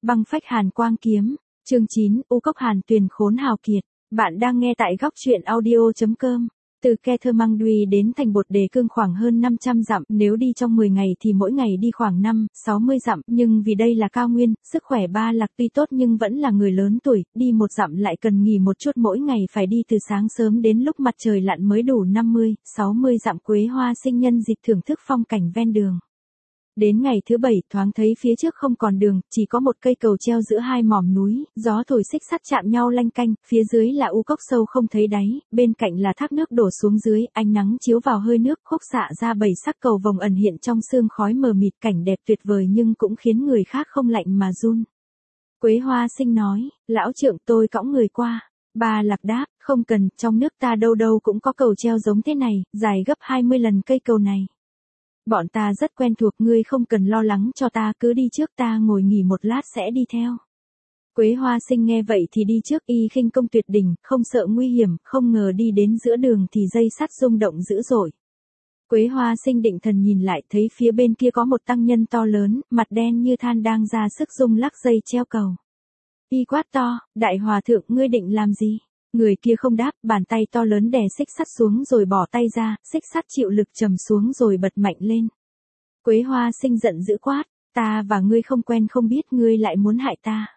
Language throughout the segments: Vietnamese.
Băng phách hàn quang kiếm, chương 9, U Cốc Hàn Tuyền khốn hào kiệt. Bạn đang nghe tại góc truyện audio.com. Từ Kethermangdui đến thành Bột Đề Cương khoảng hơn 500 dặm, nếu đi trong 10 ngày thì mỗi ngày đi khoảng 5-60 dặm, nhưng vì đây là cao nguyên, sức khỏe Ba Lạc tuy tốt nhưng vẫn là người lớn tuổi, đi 1 dặm lại cần nghỉ một chút, mỗi ngày phải đi từ sáng sớm đến lúc mặt trời lặn mới đủ 50-60 dặm. Quế Hoa Sinh nhân dịp thưởng thức phong cảnh ven đường. Đến ngày thứ 7, thoáng thấy phía trước không còn đường, chỉ có một cây cầu treo giữa hai mỏm núi, gió thổi xích sắt chạm nhau lanh canh, phía dưới là u cốc sâu không thấy đáy, bên cạnh là thác nước đổ xuống dưới, ánh nắng chiếu vào hơi nước, khúc xạ ra 7 sắc cầu vồng ẩn hiện trong sương khói mờ mịt, cảnh đẹp tuyệt vời nhưng cũng khiến người khác không lạnh mà run. Quế Hoa Sinh nói, lão trượng tôi cõng người qua. Ba Lạc đáp, không cần, trong nước ta đâu đâu cũng có cầu treo giống thế này, dài gấp 20 lần cây cầu này. Bọn ta rất quen thuộc, ngươi không cần lo lắng cho ta, cứ đi trước, ta ngồi nghỉ một lát sẽ đi theo. Quế Hoa Sinh nghe vậy thì đi trước, y khinh công tuyệt đỉnh, không sợ nguy hiểm, không ngờ đi đến giữa đường thì dây sắt rung động dữ dội. Quế Hoa Sinh định thần nhìn lại, thấy phía bên kia có một tăng nhân to lớn, mặt đen như than đang ra sức rung lắc dây treo cầu. Y quát to, đại hòa thượng, ngươi định làm gì? Người kia không đáp, bàn tay to lớn đè xích sắt xuống rồi bỏ tay ra, xích sắt chịu lực trầm xuống rồi bật mạnh lên. Quế Hoa Sinh giận dữ quát, ta và ngươi không quen không biết, ngươi lại muốn hại ta.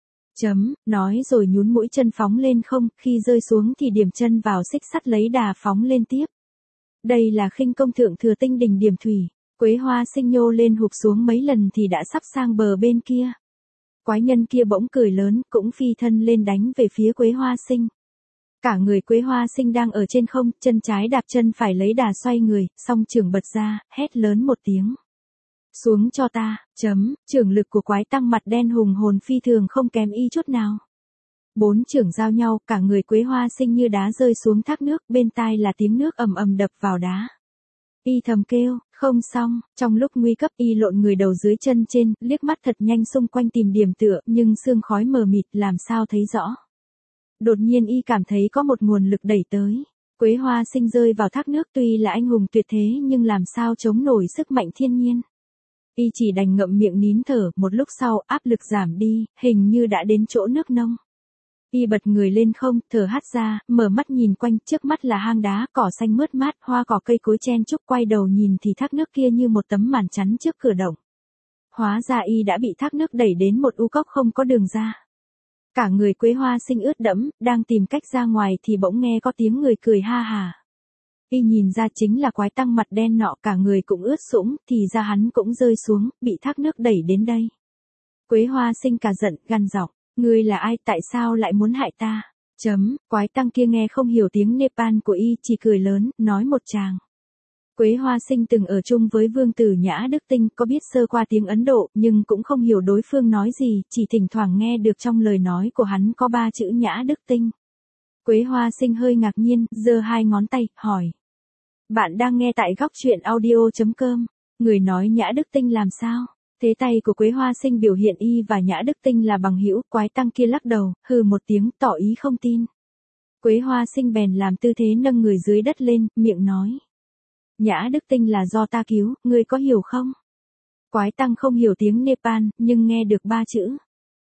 Nói rồi nhún mũi chân phóng lên không, khi rơi xuống thì điểm chân vào xích sắt lấy đà phóng lên tiếp. Đây là khinh công thượng thừa tinh đỉnh điểm thủy. Quế Hoa Sinh nhô lên hụp xuống mấy lần thì đã sắp sang bờ bên kia. Quái nhân kia bỗng cười lớn, cũng phi thân lên đánh về phía Quế Hoa Sinh. Cả người Quế Hoa Sinh đang ở trên không, chân trái đạp chân phải lấy đà xoay người, song chưởng bật ra, hét lớn một tiếng. Xuống cho ta, chưởng lực của quái tăng mặt đen hùng hồn phi thường không kém y chút nào. 4 chưởng giao nhau, cả người Quế Hoa Sinh như đá rơi xuống thác nước, bên tai là tiếng nước ầm ầm đập vào đá. Y thầm kêu, không xong, trong lúc nguy cấp y lộn người đầu dưới chân trên, liếc mắt thật nhanh xung quanh tìm điểm tựa, nhưng sương khói mờ mịt làm sao thấy rõ. Đột nhiên y cảm thấy có một nguồn lực đẩy tới. Quế Hoa Sinh rơi vào thác nước, tuy là anh hùng tuyệt thế nhưng làm sao chống nổi sức mạnh thiên nhiên. Y chỉ đành ngậm miệng nín thở, một lúc sau áp lực giảm đi, hình như đã đến chỗ nước nông. Y bật người lên không, thở hắt ra, mở mắt nhìn quanh, trước mắt là hang đá, cỏ xanh mướt mát, hoa cỏ cây cối chen chúc, quay đầu nhìn thì thác nước kia như một tấm màn chắn trước cửa động. Hóa ra y đã bị thác nước đẩy đến một u cốc không có đường ra. Cả người Quế Hoa Sinh ướt đẫm, đang tìm cách ra ngoài thì bỗng nghe có tiếng người cười ha hà. Y nhìn ra chính là quái tăng mặt đen nọ, cả người cũng ướt sũng, thì ra hắn cũng rơi xuống, bị thác nước đẩy đến đây. Quế Hoa Sinh cả giận, gằn giọng, ngươi là ai, tại sao lại muốn hại ta? Quái tăng kia nghe không hiểu tiếng Nepal của y, chỉ cười lớn, nói một tràng. Quế Hoa Sinh từng ở chung với vương tử Nhã Đức Tinh, có biết sơ qua tiếng Ấn Độ, nhưng cũng không hiểu đối phương nói gì, chỉ thỉnh thoảng nghe được trong lời nói của hắn có 3 chữ Nhã Đức Tinh. Quế Hoa Sinh hơi ngạc nhiên, giơ 2 ngón tay, hỏi. Bạn đang nghe tại góc truyện audio.com, người nói Nhã Đức Tinh làm sao? Thế tay của Quế Hoa Sinh biểu hiện y và Nhã Đức Tinh là bằng hữu, quái tăng kia lắc đầu, hừ một tiếng, tỏ ý không tin. Quế Hoa Sinh bèn làm tư thế nâng người dưới đất lên, miệng nói. Nhã Đức Tinh là do ta cứu, ngươi có hiểu không? Quái tăng không hiểu tiếng Nepal, nhưng nghe được 3 chữ.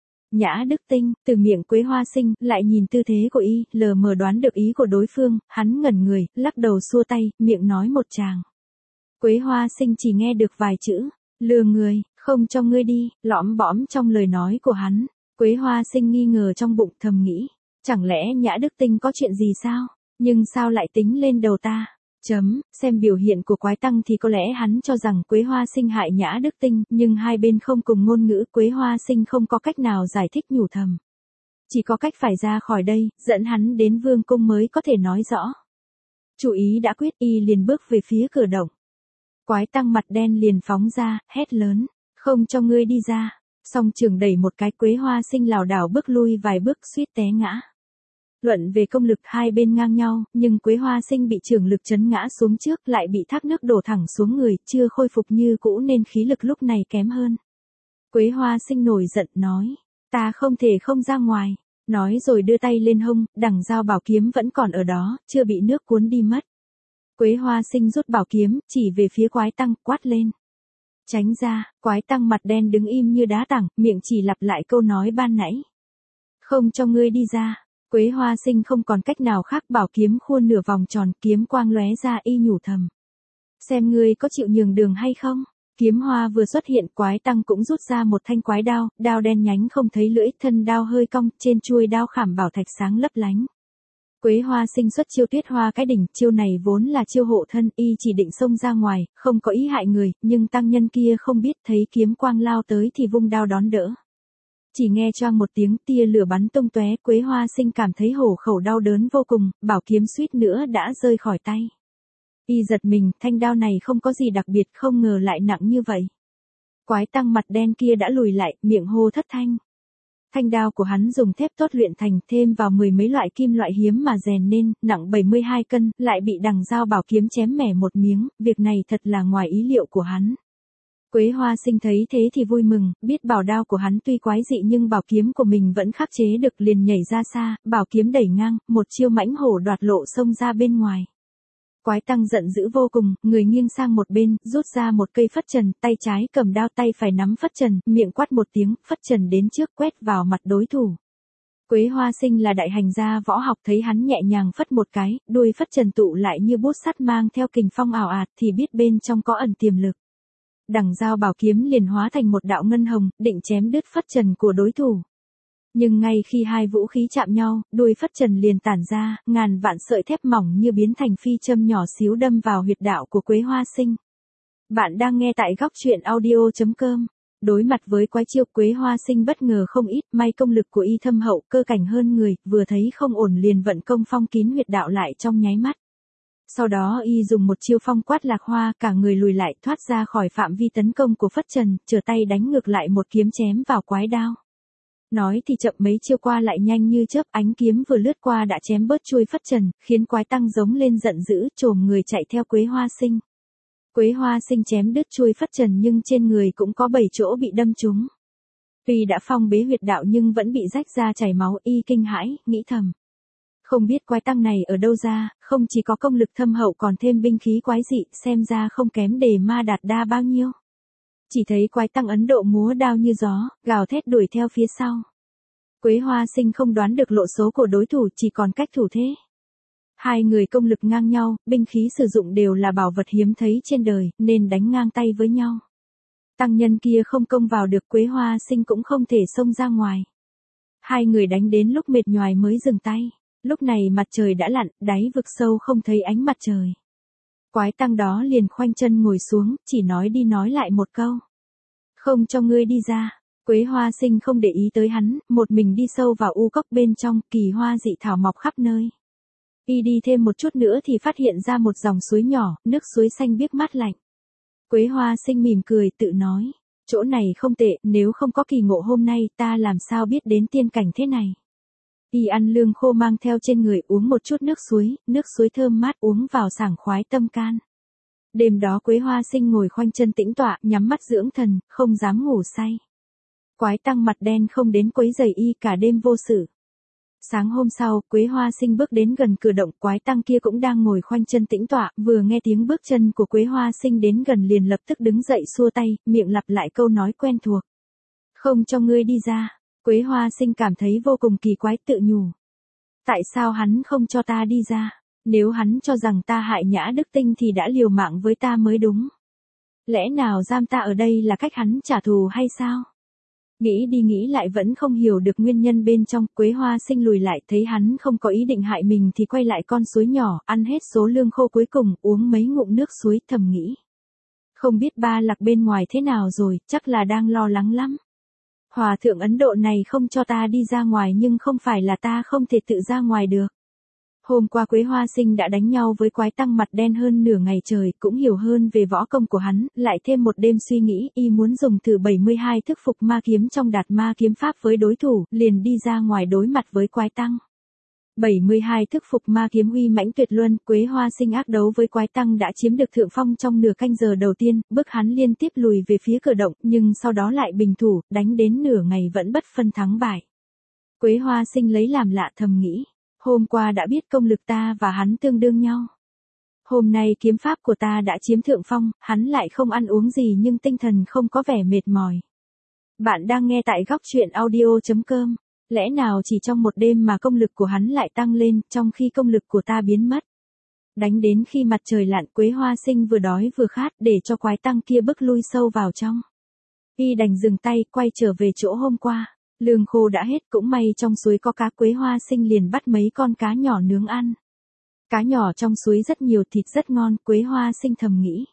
Nhã Đức Tinh, từ miệng Quế Hoa Sinh, lại nhìn tư thế của y, lờ mờ đoán được ý của đối phương, hắn ngẩn người, lắc đầu xua tay, miệng nói một tràng. Quế Hoa Sinh chỉ nghe được vài chữ, lừa người, không cho ngươi đi, lõm bõm trong lời nói của hắn. Quế Hoa Sinh nghi ngờ trong bụng, thầm nghĩ, chẳng lẽ Nhã Đức Tinh có chuyện gì sao? Nhưng sao lại tính lên đầu ta? Xem biểu hiện của quái tăng thì có lẽ hắn cho rằng Quế Hoa Sinh hại Nhã Đức Tinh, nhưng hai bên không cùng ngôn ngữ, Quế Hoa Sinh không có cách nào giải thích, nhủ thầm. Chỉ có cách phải ra khỏi đây, dẫn hắn đến vương cung mới có thể nói rõ. Chủ ý đã quyết, y liền bước về phía cửa động. Quái tăng mặt đen liền phóng ra, hét lớn, không cho ngươi đi ra. Song trường đẩy một cái, Quế Hoa Sinh lảo đảo bước lui vài bước, suýt té ngã. Luận về công lực hai bên ngang nhau, nhưng Quế Hoa Sinh bị trường lực chấn ngã xuống trước, lại bị thác nước đổ thẳng xuống người, chưa khôi phục như cũ nên khí lực lúc này kém hơn. Quế Hoa Sinh nổi giận nói, ta không thể không ra ngoài. Nói rồi đưa tay lên hông, đằng dao bảo kiếm vẫn còn ở đó, chưa bị nước cuốn đi mất. Quế Hoa Sinh rút bảo kiếm, chỉ về phía quái tăng, quát lên. Tránh ra, quái tăng mặt đen đứng im như đá tảng, miệng chỉ lặp lại câu nói ban nãy. Không cho ngươi đi ra. Quế Hoa Sinh không còn cách nào khác, bảo kiếm khuôn nửa vòng tròn, kiếm quang lóe ra, y nhủ thầm. Xem ngươi có chịu nhường đường hay không? Kiếm hoa vừa xuất hiện, quái tăng cũng rút ra một thanh quái đao, đao đen nhánh không thấy lưỡi, thân đao hơi cong, trên chuôi đao khảm bảo thạch sáng lấp lánh. Quế Hoa Sinh xuất chiêu Tuyết Hoa cái đỉnh, chiêu này vốn là chiêu hộ thân, y chỉ định xông ra ngoài, không có ý hại người, nhưng tăng nhân kia không biết, thấy kiếm quang lao tới thì vung đao đón đỡ. Chỉ nghe choang một tiếng, tia lửa bắn tung tóe, Quế Hoa Sinh cảm thấy hổ khẩu đau đớn vô cùng, bảo kiếm suýt nữa đã rơi khỏi tay. Y giật mình, thanh đao này không có gì đặc biệt, không ngờ lại nặng như vậy. Quái tăng mặt đen kia đã lùi lại, miệng hô thất thanh. Thanh đao của hắn dùng thép tốt luyện thành, thêm vào 10 mấy loại kim loại hiếm mà rèn nên, nặng 72 cân, lại bị đằng dao bảo kiếm chém mẻ một miếng, việc này thật là ngoài ý liệu của hắn. Quế Hoa Sinh thấy thế thì vui mừng, biết bảo đao của hắn tuy quái dị nhưng bảo kiếm của mình vẫn khắc chế được, liền nhảy ra xa, bảo kiếm đẩy ngang, một chiêu mãnh hổ đoạt lộ xông ra bên ngoài. Quái tăng giận dữ vô cùng, người nghiêng sang một bên, rút ra một cây phất trần, tay trái cầm đao tay phải nắm phất trần, miệng quát một tiếng, phất trần đến trước quét vào mặt đối thủ. Quế Hoa Sinh là đại hành gia võ học, thấy hắn nhẹ nhàng phất một cái, đuôi phất trần tụ lại như bút sắt mang theo kình phong ảo ạt thì biết bên trong có ẩn tiềm lực. Đằng dao bảo kiếm liền hóa thành một đạo ngân hồng, định chém đứt phất trần của đối thủ. Nhưng ngay khi hai vũ khí chạm nhau, đuôi phất trần liền tản ra, ngàn vạn sợi thép mỏng như biến thành phi châm nhỏ xíu đâm vào huyệt đạo của Quế Hoa Sinh. Bạn đang nghe tại góc truyện audio.com. Đối mặt với quái chiêu, Quế Hoa Sinh bất ngờ không ít, may công lực của y thâm hậu, cơ cảnh hơn người, vừa thấy không ổn liền vận công phong kín huyệt đạo lại trong nháy mắt. Sau đó y dùng một chiêu phong quát lạc hoa, cả người lùi lại, thoát ra khỏi phạm vi tấn công của phất trần, trở tay đánh ngược lại một kiếm chém vào quái đao. Nói thì chậm, mấy chiêu qua lại nhanh như chớp, ánh kiếm vừa lướt qua đã chém bớt chuôi phất trần, khiến quái tăng giống lên giận dữ, chồm người chạy theo Quế Hoa Sinh. Quế Hoa Sinh chém đứt chuôi phất trần nhưng trên người cũng có 7 chỗ bị đâm trúng. Tuy đã phong bế huyệt đạo nhưng vẫn bị rách ra chảy máu, y kinh hãi, nghĩ thầm. Không biết quái tăng này ở đâu ra, không chỉ có công lực thâm hậu còn thêm binh khí quái dị, xem ra không kém Đề Ma Đạt Đa bao nhiêu. Chỉ thấy quái tăng Ấn Độ múa đao như gió, gào thét đuổi theo phía sau. Quế Hoa Sinh không đoán được lộ số của đối thủ, chỉ còn cách thủ thế. Hai người công lực ngang nhau, binh khí sử dụng đều là bảo vật hiếm thấy trên đời, nên đánh ngang tay với nhau. Tăng nhân kia không công vào được, Quế Hoa Sinh cũng không thể xông ra ngoài. Hai người đánh đến lúc mệt nhoài mới dừng tay. Lúc này mặt trời đã lặn, đáy vực sâu không thấy ánh mặt trời. Quái tăng đó liền khoanh chân ngồi xuống, chỉ nói đi nói lại một câu. Không cho ngươi đi ra. Quế Hoa Sinh không để ý tới hắn, một mình đi sâu vào u cốc bên trong, kỳ hoa dị thảo mọc khắp nơi. Y đi thêm một chút nữa thì phát hiện ra một dòng suối nhỏ, nước suối xanh biếc mát lạnh. Quế Hoa Sinh mỉm cười tự nói, chỗ này không tệ, nếu không có kỳ ngộ hôm nay ta làm sao biết đến tiên cảnh thế này. Y ăn lương khô mang theo trên người, uống một chút nước suối thơm mát uống vào sảng khoái tâm can. Đêm đó Quế Hoa Sinh ngồi khoanh chân tĩnh tọa, nhắm mắt dưỡng thần, không dám ngủ say. Quái tăng mặt đen không đến quấy rầy y, cả đêm vô sự. Sáng hôm sau, Quế Hoa Sinh bước đến gần cửa động, quái tăng kia cũng đang ngồi khoanh chân tĩnh tọa, vừa nghe tiếng bước chân của Quế Hoa Sinh đến gần liền lập tức đứng dậy xua tay, miệng lặp lại câu nói quen thuộc. Không cho ngươi đi ra. Quế Hoa Sinh cảm thấy vô cùng kỳ quái, tự nhủ. Tại sao hắn không cho ta đi ra? Nếu hắn cho rằng ta hại Nhã Đức Tinh thì đã liều mạng với ta mới đúng. Lẽ nào giam ta ở đây là cách hắn trả thù hay sao? Nghĩ đi nghĩ lại vẫn không hiểu được nguyên nhân bên trong, Quế Hoa Sinh lùi lại, thấy hắn không có ý định hại mình thì quay lại con suối nhỏ, ăn hết số lương khô cuối cùng, uống mấy ngụm nước suối, thầm nghĩ. Không biết Ba Lạc bên ngoài thế nào rồi, chắc là đang lo lắng lắm. Hòa thượng Ấn Độ này không cho ta đi ra ngoài nhưng không phải là ta không thể tự ra ngoài được. Hôm qua Quế Hoa Sinh đã đánh nhau với quái tăng mặt đen hơn nửa ngày trời, cũng hiểu hơn về võ công của hắn, lại thêm một đêm suy nghĩ, y muốn dùng thử 72 thức phục ma kiếm trong Đạt Ma kiếm pháp với đối thủ, liền đi ra ngoài đối mặt với quái tăng. 72 thức phục ma kiếm uy mãnh tuyệt luân, Quế Hoa Sinh ác đấu với quái tăng đã chiếm được thượng phong trong nửa canh giờ đầu tiên, bức hắn liên tiếp lùi về phía cửa động, nhưng sau đó lại bình thủ, đánh đến nửa ngày vẫn bất phân thắng bại. Quế Hoa Sinh lấy làm lạ, thầm nghĩ. Hôm qua đã biết công lực ta và hắn tương đương nhau. Hôm nay kiếm pháp của ta đã chiếm thượng phong, hắn lại không ăn uống gì nhưng tinh thần không có vẻ mệt mỏi. Bạn đang nghe tại góc truyện audio.com. Lẽ nào chỉ trong một đêm mà công lực của hắn lại tăng lên, trong khi công lực của ta biến mất. Đánh đến khi mặt trời lặn, Quế Hoa Sinh vừa đói vừa khát để cho quái tăng kia bước lui sâu vào trong. Y đành dừng tay, quay trở về chỗ hôm qua. Lương khô đã hết, cũng may trong suối có cá. Quế Hoa Sinh liền bắt mấy con cá nhỏ nướng ăn. Cá nhỏ trong suối rất nhiều, thịt rất ngon. Quế Hoa Sinh thầm nghĩ,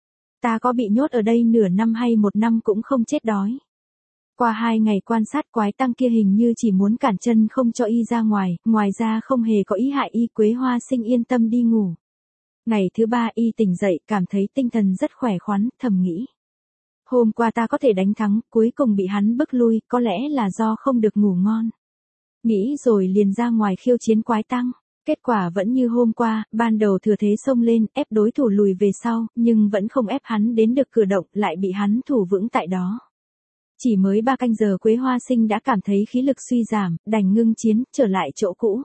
ta có bị nhốt ở đây nửa năm hay một năm cũng không chết đói. Qua 2 ngày quan sát, quái tăng kia hình như chỉ muốn cản chân không cho y ra ngoài, ngoài ra không hề có ý hại y. Quế Hoa Sinh yên tâm đi ngủ. Ngày thứ 3 y tỉnh dậy, cảm thấy tinh thần rất khỏe khoắn, thầm nghĩ, hôm qua ta có thể đánh thắng, cuối cùng bị hắn bức lui, có lẽ là do không được ngủ ngon. Nghĩ rồi liền ra ngoài khiêu chiến quái tăng. Kết quả vẫn như hôm qua, ban đầu thừa thế xông lên, ép đối thủ lùi về sau, nhưng vẫn không ép hắn đến được cửa động, lại bị hắn thủ vững tại đó. Chỉ mới 3 canh giờ Quế Hoa Sinh đã cảm thấy khí lực suy giảm, đành ngưng chiến, trở lại chỗ cũ.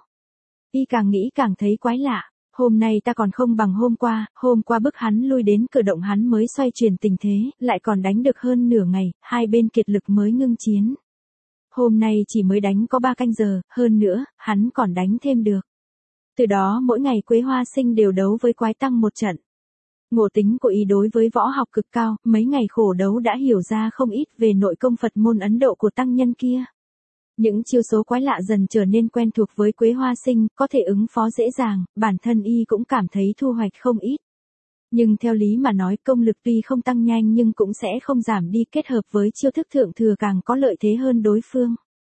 Y càng nghĩ càng thấy quái lạ. Hôm nay ta còn không bằng hôm qua bức hắn lui đến cửa động hắn mới xoay chuyển tình thế, lại còn đánh được hơn nửa ngày, hai bên kiệt lực mới ngưng chiến. Hôm nay chỉ mới đánh có 3 canh giờ, hơn nữa, hắn còn đánh thêm được. Từ đó mỗi ngày Quế Hoa Sinh đều đấu với quái tăng một trận. Ngộ tính của y đối với võ học cực cao, mấy ngày khổ đấu đã hiểu ra không ít về nội công Phật môn Ấn Độ của tăng nhân kia. Những chiêu số quái lạ dần trở nên quen thuộc với Quế Hoa Sinh, có thể ứng phó dễ dàng, bản thân y cũng cảm thấy thu hoạch không ít. Nhưng theo lý mà nói, công lực tuy không tăng nhanh nhưng cũng sẽ không giảm đi, kết hợp với chiêu thức thượng thừa càng có lợi thế hơn đối phương.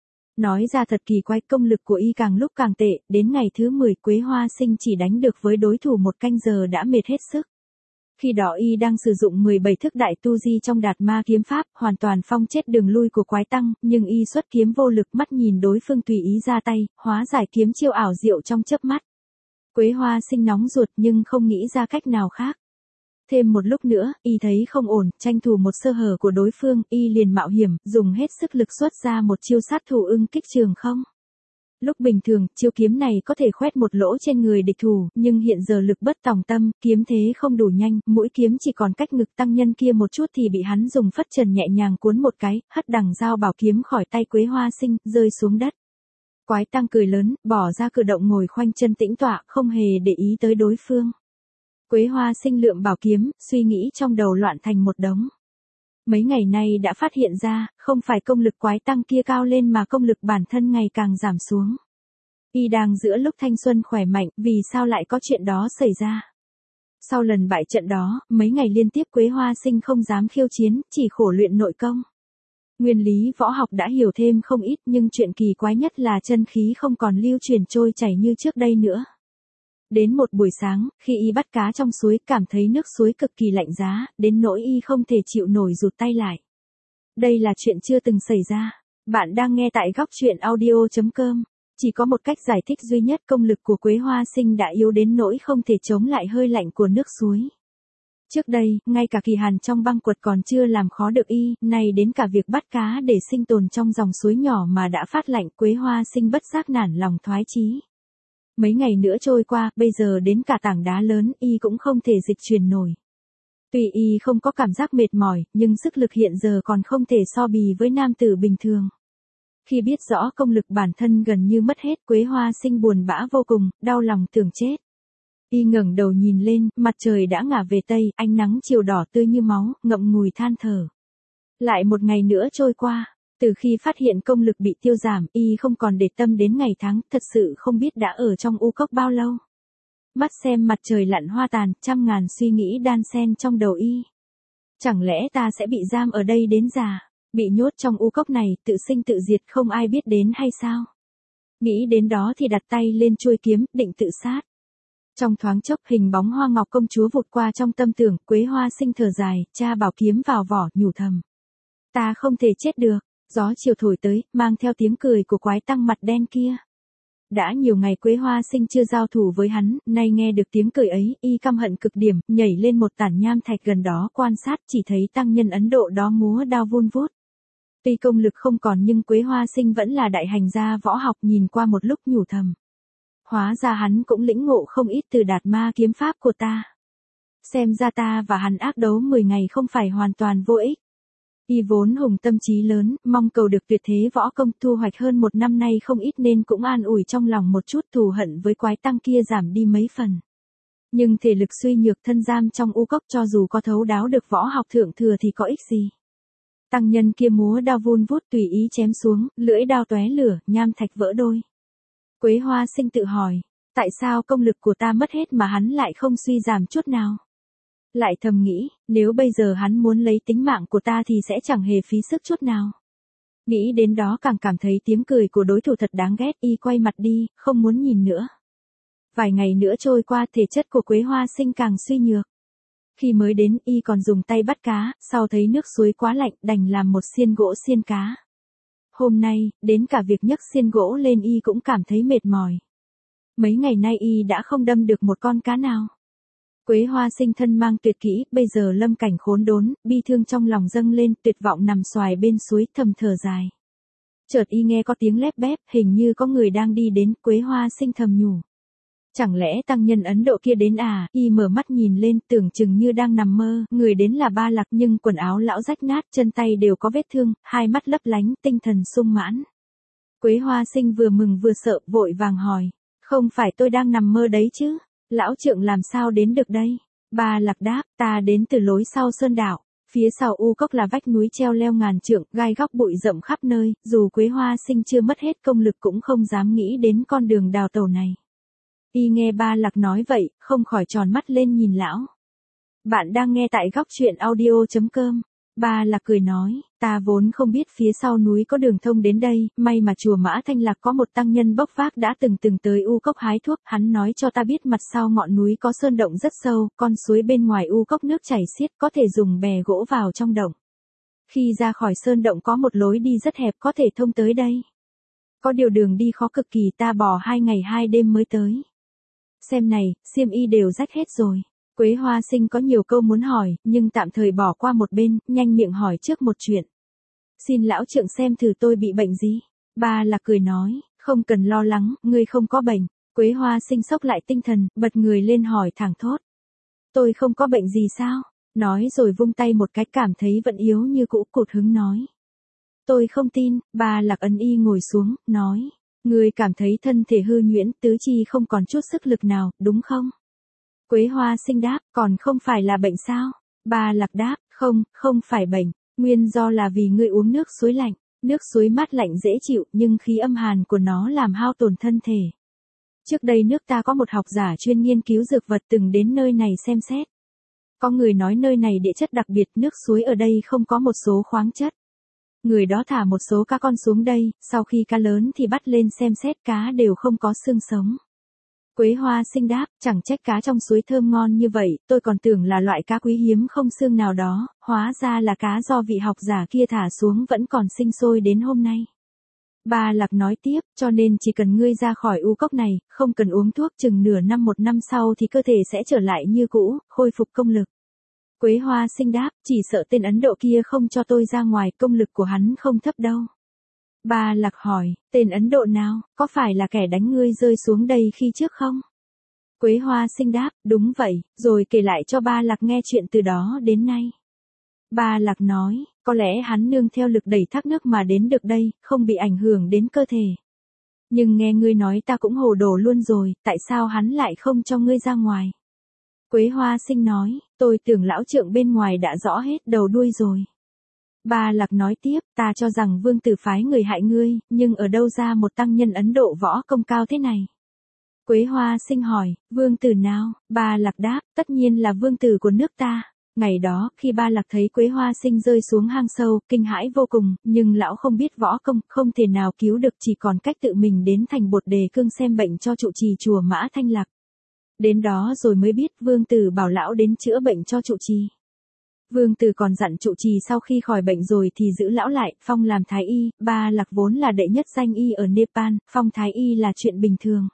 Nói ra thật kỳ quái, công lực của y càng lúc càng tệ, đến ngày thứ 10 Quế Hoa Sinh chỉ đánh được với đối thủ 1 canh giờ đã mệt hết sức. Khi đó y đang sử dụng 17 thức đại tu di trong Đạt Ma kiếm pháp, hoàn toàn phong chết đường lui của quái tăng, nhưng y xuất kiếm vô lực, mắt nhìn đối phương tùy ý ra tay, hóa giải kiếm chiêu ảo diệu trong chớp mắt. Quế Hoa Sinh nóng ruột nhưng không nghĩ ra cách nào khác. Thêm một lúc nữa, y thấy không ổn, tranh thủ một sơ hở của đối phương, y liền mạo hiểm, dùng hết sức lực xuất ra một chiêu sát thủ ưng kích trường không. Lúc bình thường, chiêu kiếm này có thể khoét một lỗ trên người địch thủ, nhưng hiện giờ lực bất tòng tâm, kiếm thế không đủ nhanh, mũi kiếm chỉ còn cách ngực tăng nhân kia một chút thì bị hắn dùng phất trần nhẹ nhàng cuốn một cái, hất đằng dao bảo kiếm khỏi tay Quế Hoa Sinh, rơi xuống đất. Quái tăng cười lớn, bỏ ra cửa động ngồi khoanh chân tĩnh tọa, không hề để ý tới đối phương. Quế Hoa Sinh lượm bảo kiếm, suy nghĩ trong đầu loạn thành một đống. Mấy ngày nay đã phát hiện ra, không phải công lực quái tăng kia cao lên mà công lực bản thân ngày càng giảm xuống. Y đang giữa lúc thanh xuân khỏe mạnh, vì sao lại có chuyện đó xảy ra? Sau lần bại trận đó, mấy ngày liên tiếp Quế Hoa Sinh không dám khiêu chiến, chỉ khổ luyện nội công. Nguyên lý võ học đã hiểu thêm không ít, nhưng chuyện kỳ quái nhất là chân khí không còn lưu chuyển trôi chảy như trước đây nữa. Đến một buổi sáng, khi y bắt cá trong suối, cảm thấy nước suối cực kỳ lạnh giá, đến nỗi y không thể chịu nổi rụt tay lại. Đây là chuyện chưa từng xảy ra. Bạn đang nghe tại góc truyện audio.com. Chỉ có một cách giải thích duy nhất, công lực của Quế Hoa Sinh đã yếu đến nỗi không thể chống lại hơi lạnh của nước suối. Trước đây, ngay cả kỳ hàn trong băng quật còn chưa làm khó được y, nay đến cả việc bắt cá để sinh tồn trong dòng suối nhỏ mà đã phát lạnh, Quế Hoa Sinh bất giác nản lòng thoái chí. Mấy ngày nữa trôi qua, bây giờ đến cả tảng đá lớn, y cũng không thể dịch chuyển nổi. Tuy y không có cảm giác mệt mỏi, nhưng sức lực hiện giờ còn không thể so bì với nam tử bình thường. Khi biết rõ công lực bản thân gần như mất hết, Quế Hoa Sinh buồn bã vô cùng, đau lòng tưởng chết. Y ngẩng đầu nhìn lên, mặt trời đã ngả về tây, ánh nắng chiều đỏ tươi như máu, ngậm ngùi than thở. Lại một ngày nữa trôi qua. Từ khi phát hiện công lực bị tiêu giảm, y không còn để tâm đến ngày tháng, thật sự không biết đã ở trong u cốc bao lâu. Mắt xem mặt trời lặn hoa tàn, trăm ngàn suy nghĩ đan xen trong đầu y. Chẳng lẽ ta sẽ bị giam ở đây đến già, bị nhốt trong u cốc này, tự sinh tự diệt không ai biết đến hay sao? Nghĩ đến đó thì đặt tay lên chuôi kiếm, định tự sát. Trong thoáng chốc, hình bóng Hoa Ngọc công chúa vụt qua trong tâm tưởng, Quế Hoa Sinh thở dài, tra bảo kiếm vào vỏ, nhủ thầm. Ta không thể chết được. Gió chiều thổi tới, mang theo tiếng cười của quái tăng mặt đen kia. Đã nhiều ngày Quế Hoa Sinh chưa giao thủ với hắn, nay nghe được tiếng cười ấy, y căm hận cực điểm, nhảy lên một tản nham thạch gần đó quan sát, chỉ thấy tăng nhân Ấn Độ đó múa đao vun vút. Tuy công lực không còn nhưng Quế Hoa Sinh vẫn là đại hành gia võ học, nhìn qua một lúc nhủ thầm. Hóa ra hắn cũng lĩnh ngộ không ít từ Đạt Ma kiếm pháp của ta. Xem ra ta và hắn ác đấu 10 ngày không phải hoàn toàn vô ích. Y vốn hùng tâm trí lớn, mong cầu được tuyệt thế võ công, thu hoạch hơn 1 năm nay không ít nên cũng an ủi trong lòng một chút, thù hận với quái tăng kia giảm đi mấy phần. Nhưng thể lực suy nhược, thân giam trong u cốc, cho dù có thấu đáo được võ học thượng thừa thì có ích gì. Tăng nhân kia múa đao vun vút tùy ý chém xuống, lưỡi đao tóe lửa, nham thạch vỡ đôi. Quế Hoa Sinh tự hỏi, tại sao công lực của ta mất hết mà hắn lại không suy giảm chút nào? Lại thầm nghĩ, nếu bây giờ hắn muốn lấy tính mạng của ta thì sẽ chẳng hề phí sức chút nào. Nghĩ đến đó càng cảm thấy tiếng cười của đối thủ thật đáng ghét, y quay mặt đi, không muốn nhìn nữa. Vài ngày nữa trôi qua, thể chất của Quế Hoa Sinh càng suy nhược. Khi mới đến, y còn dùng tay bắt cá, sau thấy nước suối quá lạnh, đành làm một xiên gỗ xiên cá. Hôm nay, đến cả việc nhấc xiên gỗ lên y cũng cảm thấy mệt mỏi. Mấy ngày nay y đã không đâm được một con cá nào. Quế Hoa Sinh thân mang tuyệt kỹ, bây giờ lâm cảnh khốn đốn, bi thương trong lòng dâng lên, tuyệt vọng nằm xoài bên suối, thầm thở dài. Chợt y nghe có tiếng lép bép, hình như có người đang đi đến, Quế Hoa Sinh thầm nhủ. Chẳng lẽ tăng nhân Ấn Độ kia đến à? Y mở mắt nhìn lên, tưởng chừng như đang nằm mơ, người đến là Ba Lạc, nhưng quần áo lão rách nát, chân tay đều có vết thương, hai mắt lấp lánh, tinh thần sung mãn. Quế Hoa Sinh vừa mừng vừa sợ, vội vàng hỏi, không phải tôi đang nằm mơ đấy chứ? Lão trượng làm sao đến được đây? Ba Lạc đáp, ta đến từ lối sau sơn đảo. Phía sau u cốc là vách núi treo leo ngàn trượng, gai góc bụi rậm khắp nơi, dù Quế Hoa Sinh chưa mất hết công lực cũng không dám nghĩ đến con đường đào tẩu này. Y nghe Ba Lạc nói vậy, không khỏi tròn mắt lên nhìn lão. Bạn đang nghe tại góc truyện audio.com. Ba Lạc cười nói, ta vốn không biết phía sau núi có đường thông đến đây, may mà chùa Mã Thanh Lạc có một tăng nhân bốc vác đã từng tới u cốc hái thuốc, hắn nói cho ta biết mặt sau ngọn núi có sơn động rất sâu, con suối bên ngoài u cốc nước chảy xiết, có thể dùng bè gỗ vào trong động. Khi ra khỏi sơn động có một lối đi rất hẹp có thể thông tới đây. Có điều đường đi khó cực kỳ, ta bỏ 2 ngày 2 đêm mới tới. Xem này, xiêm y đều rách hết rồi. Quế Hoa Sinh có nhiều câu muốn hỏi, nhưng tạm thời bỏ qua một bên, nhanh miệng hỏi trước một chuyện. Xin lão trượng xem thử tôi bị bệnh gì? Ba Lạc cười nói, không cần lo lắng, ngươi không có bệnh. Quế Hoa Sinh sốc lại tinh thần, bật người lên hỏi thẳng thốt. Tôi không có bệnh gì sao? Nói rồi vung tay một cái, cảm thấy vẫn yếu như cũ, cụt hứng nói. Tôi không tin. Ba Lạc ấn y ngồi xuống, nói. Ngươi cảm thấy thân thể hư nhuyễn, tứ chi không còn chút sức lực nào, đúng không? Quế Hoa Sinh đáp, còn không phải là bệnh sao? Ba Lạc đáp, không phải bệnh, nguyên do là vì ngươi uống nước suối lạnh, nước suối mát lạnh dễ chịu, nhưng khí âm hàn của nó làm hao tổn thân thể. Trước đây nước ta có một học giả chuyên nghiên cứu dược vật từng đến nơi này xem xét. Có người nói nơi này địa chất đặc biệt, nước suối ở đây không có một số khoáng chất. Người đó thả một số cá con xuống đây, sau khi cá lớn thì bắt lên xem xét, cá đều không có xương sống. Quế Hoa Sinh đáp, chẳng trách cá trong suối thơm ngon như vậy, tôi còn tưởng là loại cá quý hiếm không xương nào đó, hóa ra là cá do vị học giả kia thả xuống vẫn còn sinh sôi đến hôm nay. Ba Lạc nói tiếp, cho nên chỉ cần ngươi ra khỏi u cốc này, không cần uống thuốc, chừng nửa năm 1 năm sau thì cơ thể sẽ trở lại như cũ, khôi phục công lực. Quế Hoa Sinh đáp, chỉ sợ tên Ấn Độ kia không cho tôi ra ngoài, công lực của hắn không thấp đâu. Ba Lạc hỏi, tên Ấn Độ nào, có phải là kẻ đánh ngươi rơi xuống đây khi trước không? Quế Hoa Sinh đáp, đúng vậy, rồi kể lại cho Ba Lạc nghe chuyện từ đó đến nay. Ba Lạc nói, có lẽ hắn nương theo lực đẩy thác nước mà đến được đây, không bị ảnh hưởng đến cơ thể. Nhưng nghe ngươi nói ta cũng hồ đồ luôn rồi, tại sao hắn lại không cho ngươi ra ngoài? Quế Hoa Sinh nói, tôi tưởng lão trượng bên ngoài đã rõ hết đầu đuôi rồi. Ba Lạc nói tiếp, ta cho rằng vương tử phái người hại ngươi, nhưng ở đâu ra một tăng nhân Ấn Độ võ công cao thế này? Quế Hoa Sinh hỏi, vương tử nào? Ba Lạc đáp, tất nhiên là vương tử của nước ta. Ngày đó, khi Ba Lạc thấy Quế Hoa Sinh rơi xuống hang sâu, kinh hãi vô cùng, nhưng lão không biết võ công, không thể nào cứu được, chỉ còn cách tự mình đến thành Bột Đề Cương xem bệnh cho trụ trì chùa Mã Thanh Lạc. Đến đó rồi mới biết vương tử bảo lão đến chữa bệnh cho trụ trì. Vương tử còn dặn trụ trì sau khi khỏi bệnh rồi thì giữ lão lại, phong làm thái y. Ba Lạc vốn là đệ nhất danh y ở Nepal, phong thái y là chuyện bình thường.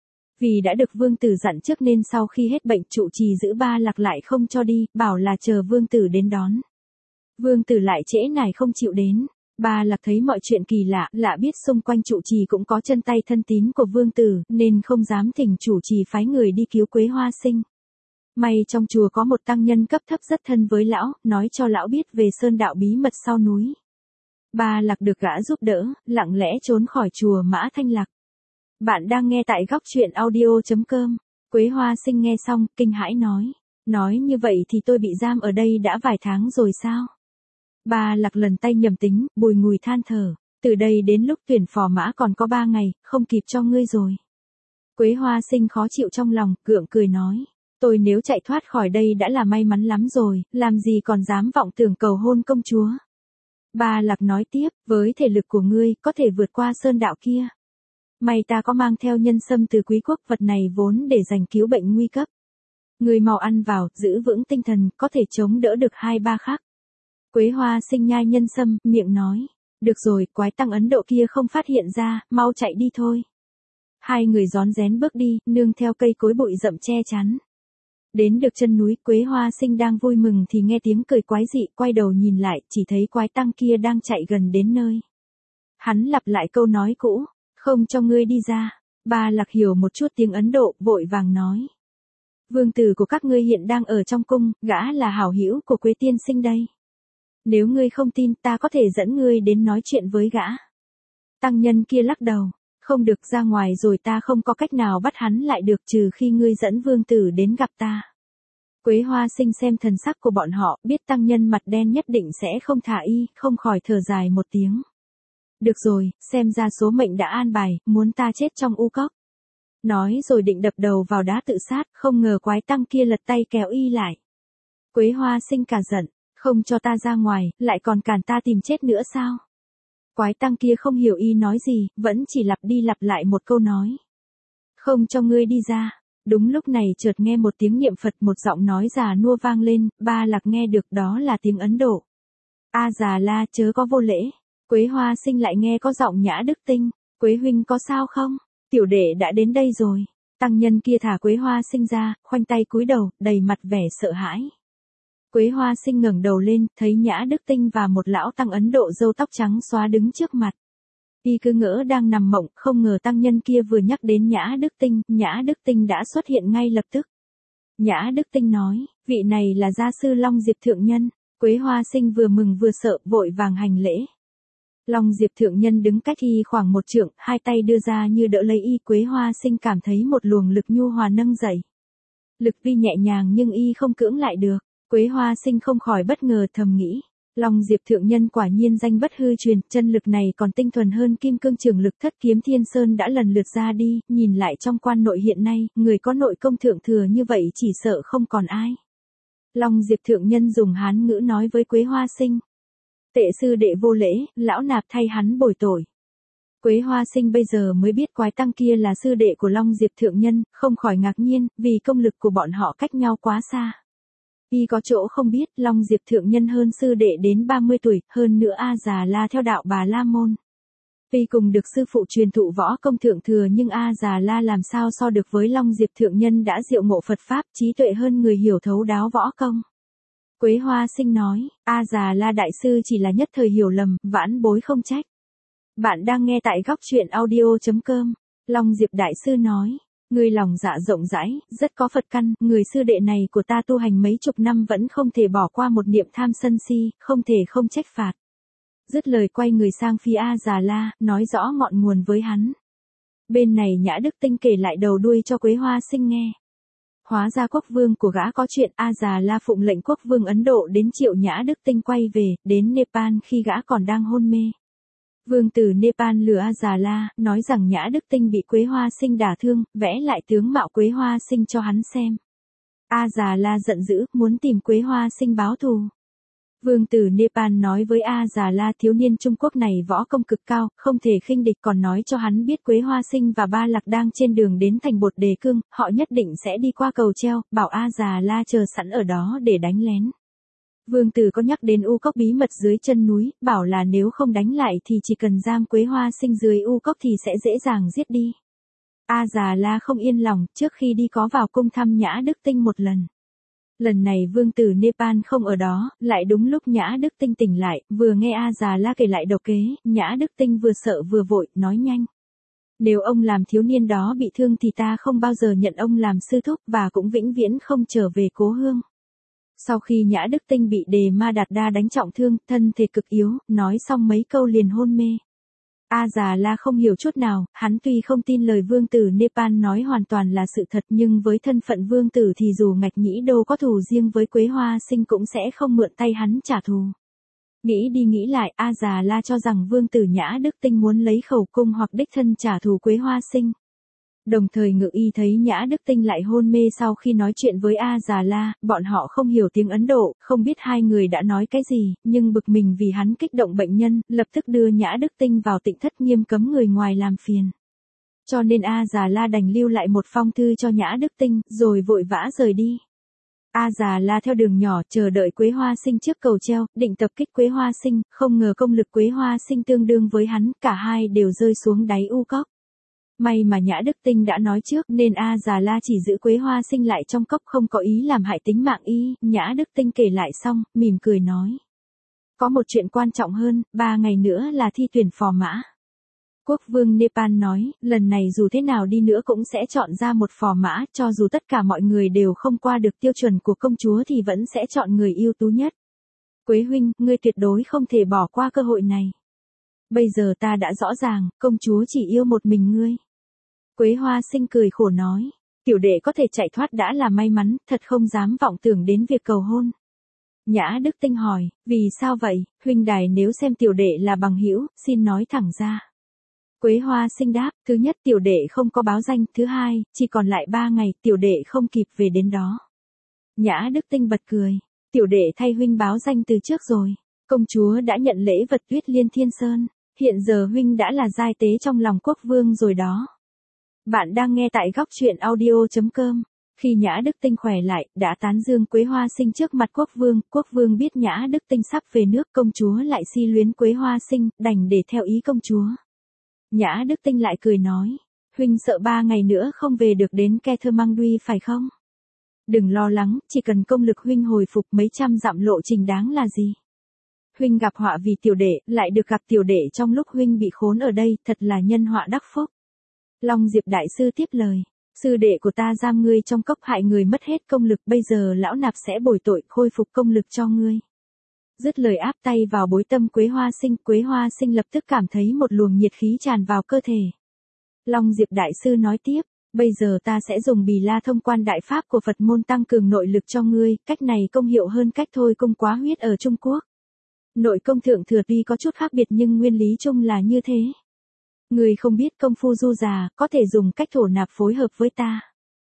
Vì đã được vương tử dặn trước nên sau khi hết bệnh, trụ trì giữ Ba Lạc lại không cho đi, bảo là chờ vương tử đến đón. Vương tử lại trễ nải không chịu đến. Ba Lạc thấy mọi chuyện kỳ lạ biết xung quanh trụ trì cũng có chân tay thân tín của vương tử, nên không dám thỉnh trụ trì phái người đi cứu Quế Hoa Sinh. May trong chùa có một tăng nhân cấp thấp rất thân với lão, nói cho lão biết về sơn đạo bí mật sau núi. Ba Lạc được gã giúp đỡ, lặng lẽ trốn khỏi chùa Mã Thanh Lạc. Bạn đang nghe tại góc truyện audio.com. Quế Hoa Sinh nghe xong, kinh hãi nói như vậy thì tôi bị giam ở đây đã vài tháng rồi sao? Ba Lạc lần tay nhầm tính, bùi ngùi than thở, từ đây đến lúc tuyển phò mã còn có 3 ngày, không kịp cho ngươi rồi. Quế Hoa Sinh khó chịu trong lòng, gượng cười nói, tôi nếu chạy thoát khỏi đây đã là may mắn lắm rồi, làm gì còn dám vọng tưởng cầu hôn công chúa. Ba Lạc nói tiếp, với thể lực của ngươi, có thể vượt qua sơn đạo kia. May ta có mang theo nhân sâm từ quý quốc, vật này vốn để dành cứu bệnh nguy cấp. Ngươi mau ăn vào, giữ vững tinh thần, có thể chống đỡ được 2-3 khắc. Quế Hoa Sinh nhai nhân sâm, miệng nói, được rồi, quái tăng Ấn Độ kia không phát hiện ra, mau chạy đi thôi. Hai người rón rén bước đi, nương theo cây cối bụi rậm che chắn. Đến được chân núi, Quế Hoa Sinh đang vui mừng thì nghe tiếng cười quái dị, quay đầu nhìn lại, chỉ thấy quái tăng kia đang chạy gần đến nơi. Hắn lặp lại câu nói cũ, không cho ngươi đi ra. Ba Lạc hiểu một chút tiếng Ấn Độ, vội vàng nói. Vương tử của các ngươi hiện đang ở trong cung, gã là hảo hữu của Quế tiên sinh đây. Nếu ngươi không tin, ta có thể dẫn ngươi đến nói chuyện với gã. Tăng nhân kia lắc đầu, không được, ra ngoài rồi ta không có cách nào bắt hắn lại được trừ khi ngươi dẫn vương tử đến gặp ta. Quế Hoa Sinh xem thần sắc của bọn họ, biết tăng nhân mặt đen nhất định sẽ không thả y, không khỏi thở dài một tiếng. Được rồi, xem ra số mệnh đã an bài, muốn ta chết trong u cốc. Nói rồi định đập đầu vào đá tự sát, không ngờ quái tăng kia lật tay kéo y lại. Quế Hoa Sinh cả giận, không cho ta ra ngoài, lại còn cản ta tìm chết nữa sao? Quái tăng kia không hiểu y nói gì, vẫn chỉ lặp đi lặp lại một câu nói. Không cho ngươi đi ra. Đúng lúc này chợt nghe một tiếng niệm Phật, một giọng nói già nua vang lên, Ba Lạc nghe được đó là tiếng Ấn Độ. A già la, chớ có vô lễ. Quế Hoa Sinh lại nghe có giọng Nhã Đức Tinh, Quế huynh có sao không? Tiểu đệ đã đến đây rồi. Tăng nhân kia thả Quế Hoa Sinh ra, khoanh tay cúi đầu, đầy mặt vẻ sợ hãi. Quế Hoa Sinh ngẩng đầu lên, thấy Nhã Đức Tinh và một lão tăng Ấn Độ râu tóc trắng xóa đứng trước mặt. Y cứ ngỡ đang nằm mộng, không ngờ tăng nhân kia vừa nhắc đến Nhã Đức Tinh đã xuất hiện ngay lập tức. Nhã Đức Tinh nói, vị này là gia sư Long Diệp Thượng Nhân. Quế Hoa Sinh vừa mừng vừa sợ, vội vàng hành lễ. Long Diệp Thượng Nhân đứng cách y khoảng 1 trượng, hai tay đưa ra như đỡ lấy y. Quế Hoa Sinh cảm thấy một luồng lực nhu hòa nâng dậy. Lực tuy nhẹ nhàng nhưng y không cưỡng lại được. Quế Hoa Sinh không khỏi bất ngờ, thầm nghĩ. Long Diệp Thượng Nhân quả nhiên danh bất hư truyền, chân lực này còn tinh thuần hơn Kim Cương Trường Lực Thất Kiếm Thiên Sơn đã lần lượt ra đi, nhìn lại trong quan nội hiện nay, người có nội công thượng thừa như vậy chỉ sợ không còn ai. Long Diệp Thượng Nhân dùng Hán ngữ nói với Quế Hoa Sinh. Tệ sư đệ vô lễ, lão nạp thay hắn bồi tội. Quế Hoa Sinh bây giờ mới biết quái tăng kia là sư đệ của Long Diệp Thượng Nhân, không khỏi ngạc nhiên, vì công lực của bọn họ cách nhau quá xa. Y có chỗ không biết, Long Diệp Thượng Nhân hơn sư đệ đến 30 tuổi, hơn nữa A Già La theo đạo Bà La Môn. Tuy cùng được sư phụ truyền thụ võ công thượng thừa nhưng A Già La làm sao so được với Long Diệp Thượng Nhân đã diệu ngộ Phật Pháp, trí tuệ hơn người hiểu thấu đáo võ công. Quế Hoa Sinh nói, A Già La đại sư chỉ là nhất thời hiểu lầm, vãn bối không trách. Bạn đang nghe tại góc truyện audio.com. Long Diệp đại sư nói. Người lòng dạ rộng rãi, rất có Phật căn, người sư đệ này của ta tu hành mấy chục năm vẫn không thể bỏ qua một niệm tham sân si, không thể không trách phạt. Dứt lời quay người sang phía A Già La, nói rõ ngọn nguồn với hắn. Bên này Nhã Đức Tinh kể lại đầu đuôi cho Quế Hoa Sinh nghe. Hóa ra quốc vương của gã có chuyện, A Già La phụng lệnh quốc vương Ấn Độ đến triệu Nhã Đức Tinh quay về, đến Nepal khi gã còn đang hôn mê. Vương tử Nepal lừa A Già La, nói rằng Nhã Đức Tinh bị Quế Hoa Sinh đả thương, vẽ lại tướng mạo Quế Hoa Sinh cho hắn xem. A Già La giận dữ, muốn tìm Quế Hoa Sinh báo thù. Vương tử Nepal nói với A Già La thiếu niên Trung Quốc này võ công cực cao, không thể khinh địch, còn nói cho hắn biết Quế Hoa Sinh và Ba Lạc đang trên đường đến thành Bột Đề Cương, họ nhất định sẽ đi qua cầu treo, bảo A Già La chờ sẵn ở đó để đánh lén. Vương tử có nhắc đến u cốc bí mật dưới chân núi, bảo là nếu không đánh lại thì chỉ cần giam Quế Hoa Sinh dưới u cốc thì sẽ dễ dàng giết đi. A Già La không yên lòng, trước khi đi có vào cung thăm Nhã Đức Tinh một lần. Lần này vương tử Nepal không ở đó, lại đúng lúc Nhã Đức Tinh tỉnh lại, vừa nghe A Già La kể lại độc kế, Nhã Đức Tinh vừa sợ vừa vội, nói nhanh. Nếu ông làm thiếu niên đó bị thương thì ta không bao giờ nhận ông làm sư thúc và cũng vĩnh viễn không trở về cố hương. Sau khi Nhã Đức Tinh bị Đề Ma Đạt Đa đánh trọng thương, thân thể cực yếu, nói xong mấy câu liền hôn mê. A Già La không hiểu chút nào, hắn tuy không tin lời vương tử Nepal nói hoàn toàn là sự thật nhưng với thân phận vương tử thì dù Ngạch Nhĩ Đô có thù riêng với Quế Hoa Sinh cũng sẽ không mượn tay hắn trả thù. Nghĩ đi nghĩ lại, A Già La cho rằng vương tử Nhã Đức Tinh muốn lấy khẩu cung hoặc đích thân trả thù Quế Hoa Sinh. Đồng thời Ngự Y thấy Nhã Đức Tinh lại hôn mê sau khi nói chuyện với A Già La, bọn họ không hiểu tiếng Ấn Độ, không biết hai người đã nói cái gì, nhưng bực mình vì hắn kích động bệnh nhân, lập tức đưa Nhã Đức Tinh vào Tịnh thất nghiêm cấm người ngoài làm phiền. Cho nên A Già La đành lưu lại một phong thư cho Nhã Đức Tinh, rồi vội vã rời đi. A Già La theo đường nhỏ chờ đợi Quế Hoa Sinh trước cầu treo, định tập kích Quế Hoa Sinh, không ngờ công lực Quế Hoa Sinh tương đương với hắn, cả hai đều rơi xuống đáy u cốc. May mà Nhã Đức Tinh đã nói trước nên A Già La chỉ giữ Quế Hoa Sinh lại trong cốc không có ý làm hại tính mạng y. Nhã Đức Tinh kể lại xong, mỉm cười nói. Có một chuyện quan trọng hơn, 3 ngày nữa là thi tuyển phò mã. Quốc vương Nepal nói, lần này dù thế nào đi nữa cũng sẽ chọn ra một phò mã, cho dù tất cả mọi người đều không qua được tiêu chuẩn của công chúa thì vẫn sẽ chọn người ưu tú nhất. Quế huynh, ngươi tuyệt đối không thể bỏ qua cơ hội này. Bây giờ ta đã rõ ràng, công chúa chỉ yêu một mình ngươi. Quế Hoa Sinh cười khổ nói, tiểu đệ có thể chạy thoát đã là may mắn, thật không dám vọng tưởng đến việc cầu hôn. Nhã Đức Tinh hỏi, vì sao vậy, huynh đài nếu xem tiểu đệ là bằng hữu, xin nói thẳng ra. Quế Hoa Sinh đáp, thứ nhất tiểu đệ không có báo danh, thứ hai, chỉ còn lại 3 ngày, tiểu đệ không kịp về đến đó. Nhã Đức Tinh bật cười, tiểu đệ thay huynh báo danh từ trước rồi, công chúa đã nhận lễ vật Tuyết Liên Thiên Sơn, hiện giờ huynh đã là giai tế trong lòng quốc vương rồi đó. Bạn đang nghe tại góc truyện audio.com. Khi Nhã Đức Tinh khỏe lại, đã tán dương Quế Hoa Sinh trước mặt quốc vương biết Nhã Đức Tinh sắp về nước, công chúa lại si luyến Quế Hoa Sinh, đành để theo ý công chúa. Nhã Đức Tinh lại cười nói, huynh sợ 3 ngày nữa không về được đến Kethermangdui phải không? Đừng lo lắng, chỉ cần công lực huynh hồi phục mấy trăm dặm lộ trình đáng là gì. Huynh gặp họa vì tiểu đệ, lại được gặp tiểu đệ trong lúc huynh bị khốn ở đây, thật là nhân họa đắc phúc. Long Diệp Đại Sư tiếp lời, sư đệ của ta giam ngươi trong cốc hại người mất hết công lực, bây giờ lão nạp sẽ bồi tội khôi phục công lực cho ngươi. Dứt lời áp tay vào bối tâm Quế Hoa Sinh lập tức cảm thấy một luồng nhiệt khí tràn vào cơ thể. Long Diệp Đại Sư nói tiếp, bây giờ ta sẽ dùng Bì La Thông Quan Đại Pháp của Phật môn tăng cường nội lực cho ngươi, cách này công hiệu hơn cách thôi cung quá huyết ở Trung Quốc. Nội công thượng thừa tuy có chút khác biệt nhưng nguyên lý chung là như thế. Người không biết công phu du già, có thể dùng cách thổ nạp phối hợp với ta.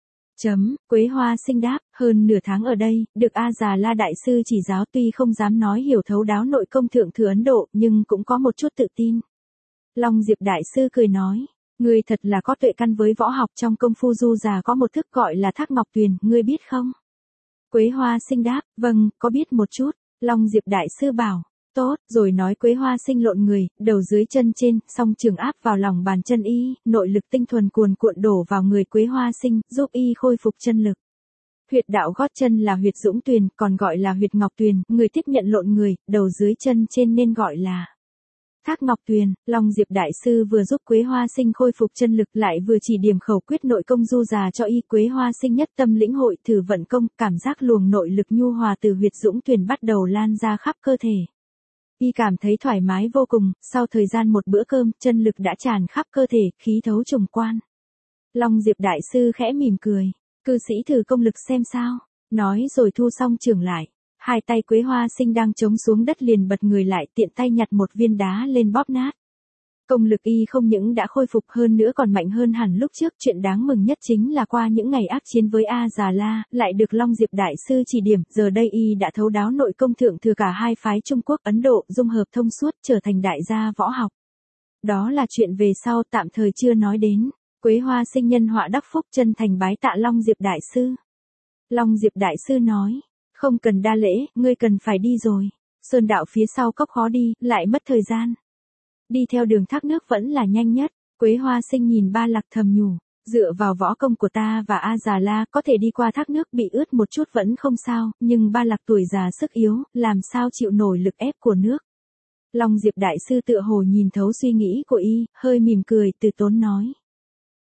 Quế Hoa Sinh đáp, hơn nửa tháng ở đây, được A Già La Đại Sư chỉ giáo tuy không dám nói hiểu thấu đáo nội công thượng thừa Ấn Độ nhưng cũng có một chút tự tin. Long Diệp Đại Sư cười nói, ngươi thật là có tuệ căn với võ học, trong công phu du già có một thức gọi là Thác Ngọc Tuyền, ngươi biết không? Quế Hoa Sinh đáp, vâng, có biết một chút. Long Diệp Đại Sư bảo, tốt, rồi nói Quế Hoa Sinh lộn người, đầu dưới chân trên, song trường áp vào lòng bàn chân y, nội lực tinh thuần cuồn cuộn đổ vào người Quế Hoa Sinh, giúp y khôi phục chân lực. Huyệt đạo gót chân là huyệt Dũng Tuyền, còn gọi là huyệt Ngọc Tuyền, người tiếp nhận lộn người, đầu dưới chân trên nên gọi là Thác Ngọc Tuyền. Long Diệp Đại Sư vừa giúp Quế Hoa Sinh khôi phục chân lực lại vừa chỉ điểm khẩu quyết nội công du già cho y. Quế Hoa Sinh nhất tâm lĩnh hội thử vận công, cảm giác luồng nội lực nhu hòa từ huyệt Dũng Tuyền bắt đầu lan ra khắp cơ thể. Y cảm thấy thoải mái vô cùng, sau thời gian một bữa cơm, chân lực đã tràn khắp cơ thể, khí thấu trùng quan. Long Diệp Đại Sư khẽ mỉm cười, cư sĩ thử công lực xem sao, nói rồi thu xong chưởng lại. Hai tay Quế Hoa Sinh đang chống xuống đất liền bật người lại, tiện tay nhặt một viên đá lên bóp nát. Công lực y không những đã khôi phục hơn nữa còn mạnh hơn hẳn lúc trước. Chuyện đáng mừng nhất chính là qua những ngày ác chiến với A Già La, lại được Long Diệp Đại Sư chỉ điểm, giờ đây y đã thấu đáo nội công thượng thừa cả hai phái Trung Quốc Ấn Độ, dung hợp thông suốt, trở thành đại gia võ học. Đó là chuyện về sau, tạm thời chưa nói đến. Quế Hoa Sinh nhân họa đắc phúc, chân thành bái tạ Long Diệp Đại Sư. Long Diệp Đại Sư nói, không cần đa lễ, ngươi cần phải đi rồi. Sơn đạo phía sau cốc khó đi, lại mất thời gian. Đi theo đường thác nước vẫn là nhanh nhất. Quế Hoa Sinh nhìn Ba Lạc thầm nhủ, dựa vào võ công của ta và A Già La có thể đi qua thác nước bị ướt một chút vẫn không sao, nhưng Ba Lạc tuổi già sức yếu, làm sao chịu nổi lực ép của nước. Long Diệp Đại Sư tựa hồ nhìn thấu suy nghĩ của y, hơi mỉm cười từ tốn nói,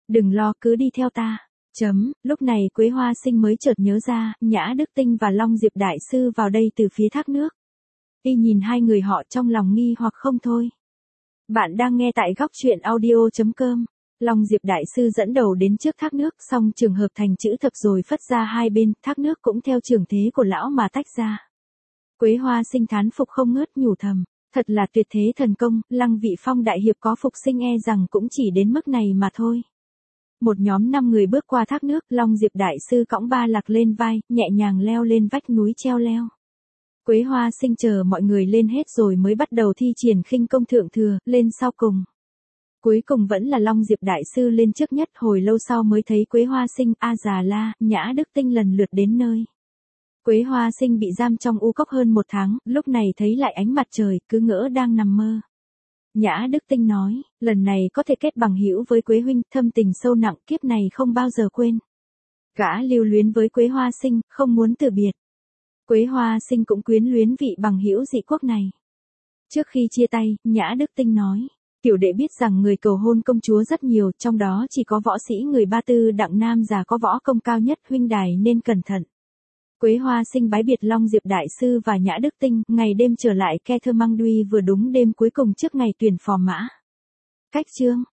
Đừng lo, cứ đi theo ta. Lúc này Quế Hoa Sinh mới chợt nhớ ra, Nhã Đức Tinh và Long Diệp Đại Sư vào đây từ phía thác nước. Y nhìn hai người họ trong lòng nghi hoặc không thôi. Bạn đang nghe tại góc truyện audio.com. Long Diệp Đại Sư dẫn đầu đến trước thác nước, xong trường hợp thành chữ thập rồi phất ra hai bên, thác nước cũng theo trường thế của lão mà tách ra. Quế Hoa Sinh thán phục không ngớt, nhủ thầm, thật là tuyệt thế thần công, Lăng Vị Phong đại hiệp có phục sinh e rằng cũng chỉ đến mức này mà thôi. Một nhóm 5 người bước qua thác nước, Long Diệp Đại Sư cõng ba lạc lên vai, nhẹ nhàng leo lên vách núi treo leo. Quế Hoa Sinh chờ mọi người lên hết rồi mới bắt đầu thi triển khinh công thượng thừa, lên sau cùng. Cuối cùng vẫn là Long Diệp Đại Sư lên trước nhất, hồi lâu sau mới thấy Quế Hoa Sinh, a già la, Nhã Đức Tinh lần lượt đến nơi. Quế Hoa Sinh bị giam trong u cốc hơn 1 tháng, lúc này thấy lại ánh mặt trời, cứ ngỡ đang nằm mơ. Nhã Đức Tinh nói, lần này có thể kết bằng hữu với Quế huynh, thâm tình sâu nặng, kiếp này không bao giờ quên. Gã lưu luyến với Quế Hoa Sinh, không muốn từ biệt. Quế Hoa Sinh cũng quyến luyến vị bằng hữu dị quốc này. Trước khi chia tay, Nhã Đức Tinh nói, tiểu đệ biết rằng người cầu hôn công chúa rất nhiều, trong đó chỉ có võ sĩ người Ba Tư Đặng Nam già có võ công cao nhất, huynh đài nên cẩn thận. Quế Hoa Sinh bái biệt Long Diệp Đại Sư và Nhã Đức Tinh, ngày đêm trở lại Ke Thơ Mang Duy vừa đúng đêm cuối cùng trước ngày tuyển phò mã. Cách chương